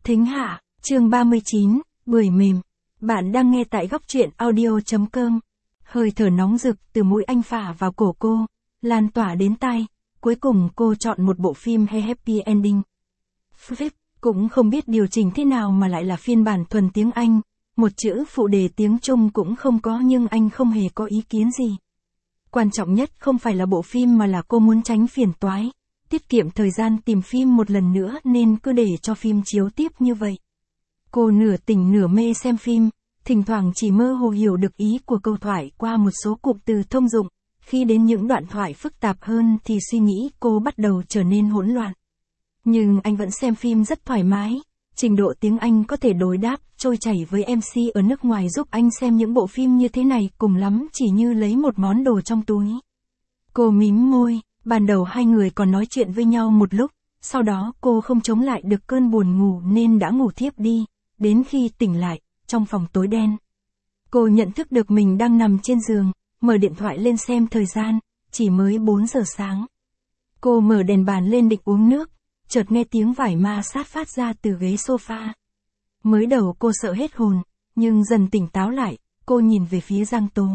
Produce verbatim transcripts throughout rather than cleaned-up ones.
Thính hạ, chương ba mươi chín, bưởi mềm. Bạn đang nghe tại góc truyện audio chấm com. Hơi thở nóng rực từ mũi anh phả vào cổ cô, lan tỏa đến tai. Cuối cùng cô chọn một bộ phim hay happy ending. Flip, cũng không biết điều chỉnh thế nào mà lại là phiên bản thuần tiếng Anh. Một chữ phụ đề tiếng Trung cũng không có nhưng anh không hề có ý kiến gì. Quan trọng nhất không phải là bộ phim mà là cô muốn tránh phiền toái. Tiết kiệm thời gian tìm phim một lần nữa nên cứ để cho phim chiếu tiếp như vậy. Cô nửa tỉnh nửa mê xem phim, thỉnh thoảng chỉ mơ hồ hiểu được ý của câu thoại qua một số cụm từ thông dụng. Khi đến những đoạn thoại phức tạp hơn thì suy nghĩ cô bắt đầu trở nên hỗn loạn. Nhưng anh vẫn xem phim rất thoải mái, trình độ tiếng Anh có thể đối đáp, trôi chảy với em xê ở nước ngoài giúp anh xem những bộ phim như thế này cùng lắm chỉ như lấy một món đồ trong túi. Cô mím môi, ban đầu hai người còn nói chuyện với nhau một lúc, sau đó cô không chống lại được cơn buồn ngủ nên đã ngủ thiếp đi, đến khi tỉnh lại, trong phòng tối đen. Cô nhận thức được mình đang nằm trên giường, mở điện thoại lên xem thời gian, chỉ mới bốn giờ sáng. Cô mở đèn bàn lên định uống nước, chợt nghe tiếng vải ma sát phát ra từ ghế sofa. Mới đầu cô sợ hết hồn, nhưng dần tỉnh táo lại, cô nhìn về phía Giang Tố.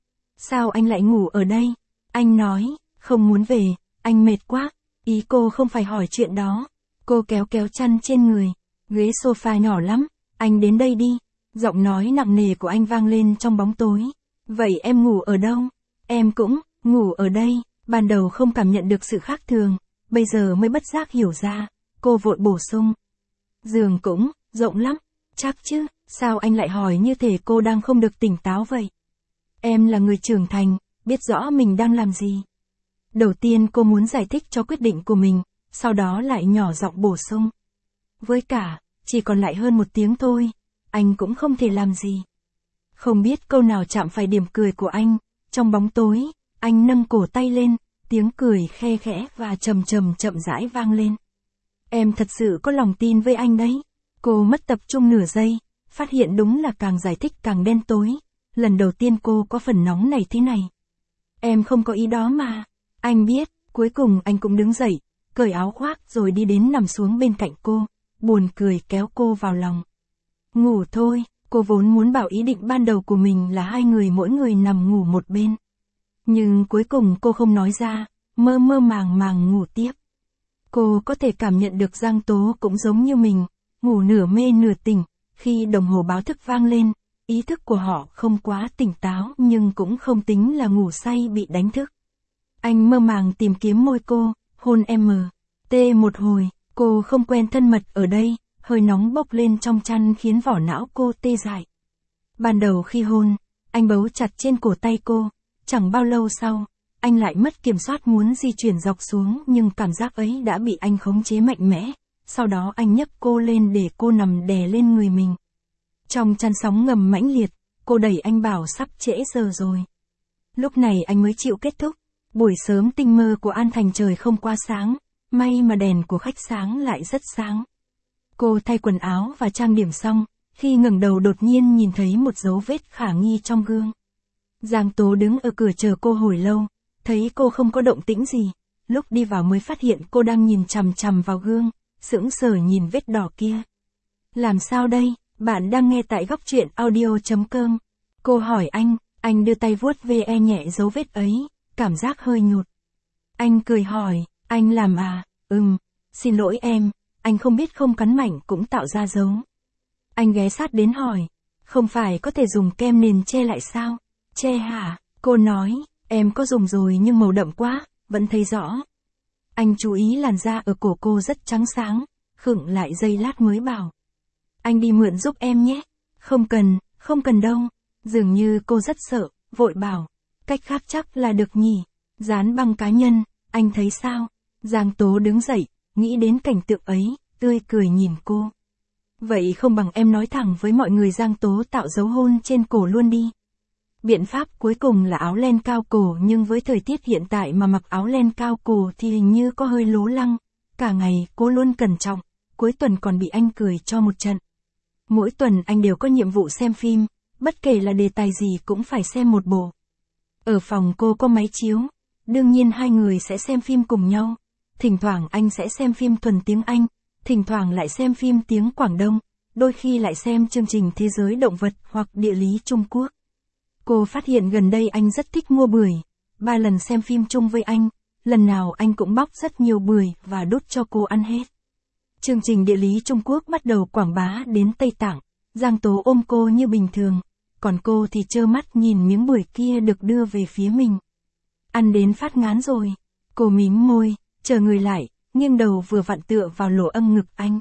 Sao anh lại ngủ ở đây? Anh nói, không muốn về, anh mệt quá. Ý cô không phải hỏi chuyện đó. Cô kéo kéo chăn trên người, ghế sofa nhỏ lắm, anh đến đây đi. Giọng nói nặng nề của anh vang lên trong bóng tối. Vậy em ngủ ở đâu? Em cũng, ngủ ở đây. Ban đầu không cảm nhận được sự khác thường, bây giờ mới bất giác hiểu ra. Cô vội bổ sung. Giường cũng, rộng lắm, chắc chứ, sao anh lại hỏi như thể cô đang không được tỉnh táo vậy? Em là người trưởng thành, biết rõ mình đang làm gì. Đầu tiên cô muốn giải thích cho quyết định của mình, sau đó lại nhỏ giọng bổ sung. Với cả, chỉ còn lại hơn một tiếng thôi, anh cũng không thể làm gì. Không biết câu nào chạm phải điểm cười của anh, trong bóng tối, anh nâng cổ tay lên, tiếng cười khe khẽ và trầm trầm chậm rãi vang lên. Em thật sự có lòng tin với anh đấy. Cô mất tập trung nửa giây, phát hiện đúng là càng giải thích càng đen tối. Lần đầu tiên cô có phần nóng này thế này. Em không có ý đó mà. Anh biết, cuối cùng anh cũng đứng dậy, cởi áo khoác rồi đi đến nằm xuống bên cạnh cô, buồn cười kéo cô vào lòng. Ngủ thôi, cô vốn muốn bảo ý định ban đầu của mình là hai người mỗi người nằm ngủ một bên. Nhưng cuối cùng cô không nói ra, mơ mơ màng màng ngủ tiếp. Cô có thể cảm nhận được Giang Tố cũng giống như mình, ngủ nửa mê nửa tỉnh, khi đồng hồ báo thức vang lên, ý thức của họ không quá tỉnh táo nhưng cũng không tính là ngủ say bị đánh thức. Anh mơ màng tìm kiếm môi cô, hôn em mờ, tê một hồi, cô không quen thân mật ở đây, hơi nóng bốc lên trong chăn khiến vỏ não cô tê dại. Ban đầu khi hôn, anh bấu chặt trên cổ tay cô, chẳng bao lâu sau, anh lại mất kiểm soát muốn di chuyển dọc xuống nhưng cảm giác ấy đã bị anh khống chế mạnh mẽ, sau đó anh nhấc cô lên để cô nằm đè lên người mình. Trong chăn sóng ngầm mãnh liệt, cô đẩy anh bảo sắp trễ giờ rồi. Lúc này anh mới chịu kết thúc. Buổi sớm tinh mơ của An Thành trời không quá sáng, may mà đèn của khách sáng lại rất sáng. Cô thay quần áo và trang điểm xong, khi ngẩng đầu đột nhiên nhìn thấy một dấu vết khả nghi trong gương. Giang Tố đứng ở cửa chờ cô hồi lâu, thấy cô không có động tĩnh gì, lúc đi vào mới phát hiện cô đang nhìn chằm chằm vào gương, sững sờ nhìn vết đỏ kia. Làm sao đây, bạn đang nghe tại góc truyện audio chấm com. Cô hỏi anh, anh đưa tay vuốt ve nhẹ dấu vết ấy. Cảm giác hơi nhột. Anh cười hỏi, anh làm à, ừm, xin lỗi em, anh không biết không cắn mạnh cũng tạo ra dấu. Anh ghé sát đến hỏi, không phải có thể dùng kem nền che lại sao? Che hả? Cô nói, em có dùng rồi nhưng màu đậm quá, vẫn thấy rõ. Anh chú ý làn da ở cổ cô rất trắng sáng, khựng lại giây lát mới bảo. Anh đi mượn giúp em nhé. Không cần, không cần đâu. Dường như cô rất sợ, vội bảo. Cách khác chắc là được nhỉ. Dán băng cá nhân, anh thấy sao? Giang Tố đứng dậy, nghĩ đến cảnh tượng ấy, tươi cười nhìn cô. Vậy không bằng em nói thẳng với mọi người Giang Tố tạo dấu hôn trên cổ luôn đi. Biện pháp cuối cùng là áo len cao cổ nhưng với thời tiết hiện tại mà mặc áo len cao cổ thì hình như có hơi lố lăng. Cả ngày cô luôn cẩn trọng, cuối tuần còn bị anh cười cho một trận. Mỗi tuần anh đều có nhiệm vụ xem phim, bất kể là đề tài gì cũng phải xem một bộ. Ở phòng cô có máy chiếu, đương nhiên hai người sẽ xem phim cùng nhau. Thỉnh thoảng anh sẽ xem phim thuần tiếng Anh, thỉnh thoảng lại xem phim tiếng Quảng Đông, đôi khi lại xem chương trình Thế giới động vật hoặc địa lý Trung Quốc. Cô phát hiện gần đây anh rất thích mua bưởi, ba lần xem phim chung với anh, lần nào anh cũng bóc rất nhiều bưởi và đút cho cô ăn hết. Chương trình địa lý Trung Quốc bắt đầu quảng bá đến Tây Tạng, Giang Tố ôm cô như bình thường, còn cô thì trơ mắt nhìn miếng bưởi kia được đưa về phía mình. Ăn đến phát ngán rồi, cô mím môi, chờ người lại, nghiêng đầu vừa vặn tựa vào lỗ âm ngực anh.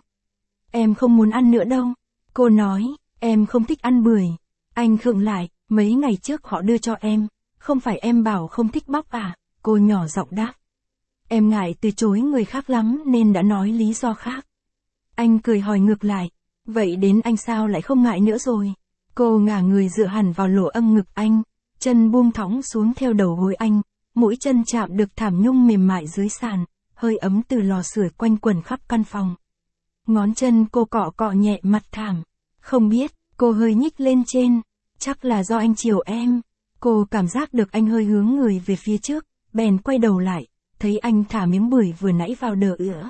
Em không muốn ăn nữa đâu, cô nói, em không thích ăn bưởi. Anh khựng lại, mấy ngày trước họ đưa cho em, không phải em bảo không thích bóc à, cô nhỏ giọng đáp. Em ngại từ chối người khác lắm nên đã nói lý do khác. Anh cười hỏi ngược lại, vậy đến anh sao lại không ngại nữa rồi? Cô ngả người dựa hẳn vào lỗ âm ngực anh, chân buông thõng xuống theo đầu gối anh, mũi chân chạm được thảm nhung mềm mại dưới sàn, hơi ấm từ lò sưởi quanh quẩn khắp căn phòng. Ngón chân cô cọ cọ nhẹ mặt thảm, không biết, cô hơi nhích lên trên, chắc là do anh chiều em. Cô cảm giác được anh hơi hướng người về phía trước, bèn quay đầu lại, thấy anh thả miếng bưởi vừa nãy vào đờ ữa.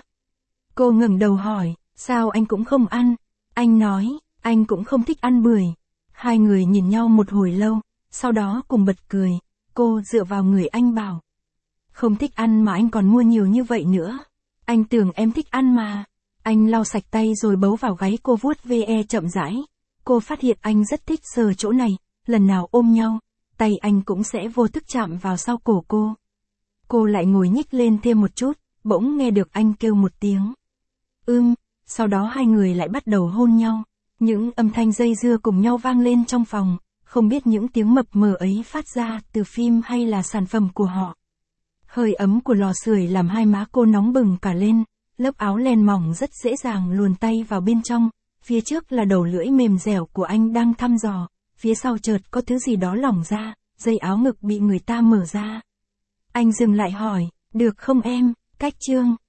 Cô ngẩng đầu hỏi, sao anh cũng không ăn? Anh nói, anh cũng không thích ăn bưởi. Hai người nhìn nhau một hồi lâu, sau đó cùng bật cười, cô dựa vào người anh bảo. Không thích ăn mà anh còn mua nhiều như vậy nữa. Anh tưởng em thích ăn mà. Anh lau sạch tay rồi bấu vào gáy cô vuốt ve chậm rãi. Cô phát hiện anh rất thích sờ chỗ này, lần nào ôm nhau, tay anh cũng sẽ vô thức chạm vào sau cổ cô. Cô lại ngồi nhích lên thêm một chút, bỗng nghe được anh kêu một tiếng. Ưm, sau đó hai người lại bắt đầu hôn nhau. Những âm thanh dây dưa cùng nhau vang lên trong phòng, không biết những tiếng mập mờ ấy phát ra từ phim hay là sản phẩm của họ. Hơi ấm của lò sưởi làm hai má cô nóng bừng cả lên, lớp áo len mỏng rất dễ dàng luồn tay vào bên trong, phía trước là đầu lưỡi mềm dẻo của anh đang thăm dò, phía sau chợt có thứ gì đó lỏng ra, dây áo ngực bị người ta mở ra. Anh dừng lại hỏi, được không em, cách chương.